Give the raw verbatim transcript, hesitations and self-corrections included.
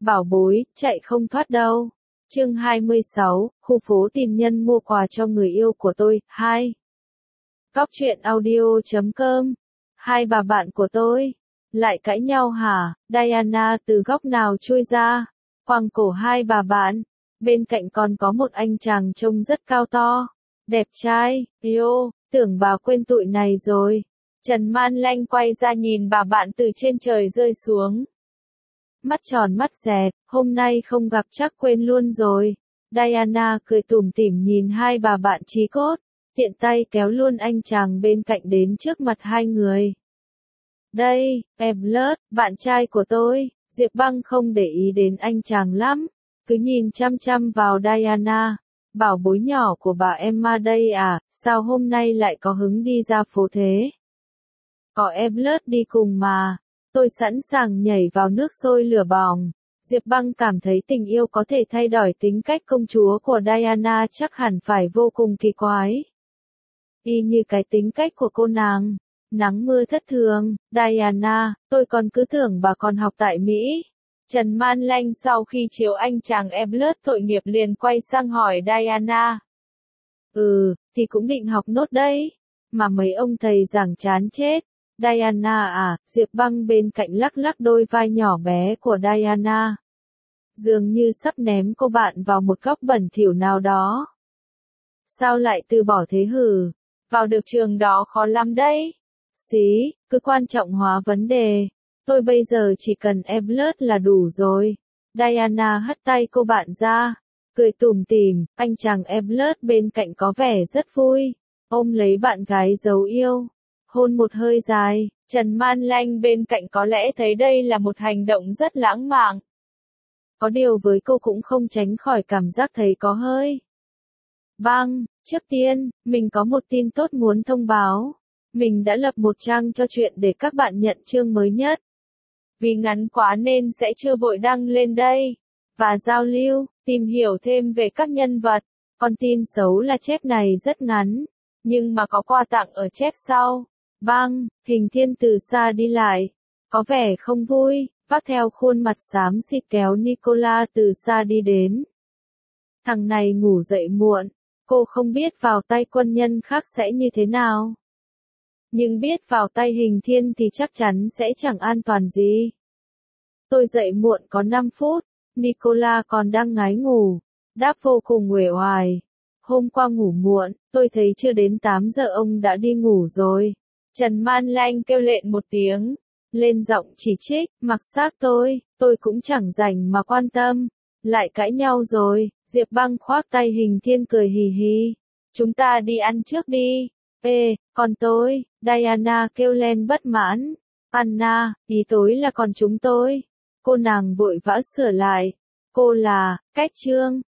Bảo bối, chạy không thoát đâu. Chương hai mươi sáu, khu phố tìm nhân mua quà cho người yêu của tôi, hai. Góc truyện audio chấm com. Hai bà bạn của tôi lại cãi nhau hả? Diana từ góc nào chui ra, quàng cổ hai bà bạn. Bên cạnh còn có một anh chàng trông rất cao to, đẹp trai. Yêu, tưởng bà quên tụi này rồi. Trần Man Lanh quay ra nhìn bà bạn từ trên trời rơi xuống. Mắt tròn mắt dẹt, hôm nay không gặp chắc quên luôn rồi. Diana cười tủm tỉm nhìn hai bà bạn chí cốt, tiện tay kéo luôn anh chàng bên cạnh đến trước mặt hai người. Đây, Everett, bạn trai của tôi. Diệp Băng không để ý đến anh chàng lắm, cứ nhìn chăm chăm vào Diana. Bảo bối nhỏ của bà Emma đây à, sao hôm nay lại có hứng đi ra phố thế? Có Everett đi cùng mà. Tôi sẵn sàng nhảy vào nước sôi lửa bỏng. Diệp Băng cảm thấy tình yêu có thể thay đổi tính cách công chúa của Diana chắc hẳn phải vô cùng kỳ quái. Y như cái tính cách của cô nàng. Nắng mưa thất thường. Diana, tôi còn cứ tưởng bà còn học tại Mỹ. Trần Man Lanh sau khi chiều anh chàng Everett tội nghiệp liền quay sang hỏi Diana. Ừ, thì cũng định học nốt đấy. Mà mấy ông thầy giảng chán chết. Diana à, Diệp Băng bên cạnh lắc lắc đôi vai nhỏ bé của Diana. Dường như sắp ném cô bạn vào một góc bẩn thỉu nào đó. Sao lại từ bỏ thế hử? Vào được trường đó khó lắm đấy. Xí, cứ quan trọng hóa vấn đề. Tôi bây giờ chỉ cần Everett là đủ rồi. Diana hất tay cô bạn ra, cười tủm tỉm. Anh chàng Everett bên cạnh có vẻ rất vui, ôm lấy bạn gái dấu yêu, hôn một hơi dài. Trần Man Lanh bên cạnh có lẽ thấy đây là một hành động rất lãng mạn. Có điều với cô cũng không tránh khỏi cảm giác thấy có hơi. Băng, trước tiên, mình có một tin tốt muốn thông báo. Mình đã lập một trang cho chuyện để các bạn nhận chương mới nhất. Vì ngắn quá nên sẽ chưa vội đăng lên đây. Và giao lưu, tìm hiểu thêm về các nhân vật. Còn tin xấu là chép này rất ngắn, nhưng mà có quà tặng ở chép sau. Băng, Hình Thiên từ xa đi lại, có vẻ không vui, vác theo khuôn mặt xám xịt kéo Nicola từ xa đi đến. Thằng này ngủ dậy muộn, cô không biết vào tay quân nhân khác sẽ như thế nào. Nhưng biết vào tay Hình Thiên thì chắc chắn sẽ chẳng an toàn gì. Tôi dậy muộn có năm phút, Nicola còn đang ngái ngủ, đáp vô cùng uể oải. Hôm qua ngủ muộn, tôi thấy chưa đến tám giờ ông đã đi ngủ rồi. Trần Man Lanh kêu lên một tiếng, lên giọng chỉ trích, mặc xác tôi, tôi cũng chẳng rảnh mà quan tâm. Lại cãi nhau rồi. Diệp Băng khoác tay Hình Thiên cười hì hì. Chúng ta đi ăn trước đi. Ê, còn tôi, Diana kêu lên bất mãn. Anna, ý tối là còn chúng tôi. Cô nàng vội vã sửa lại. Cô là, cách trương.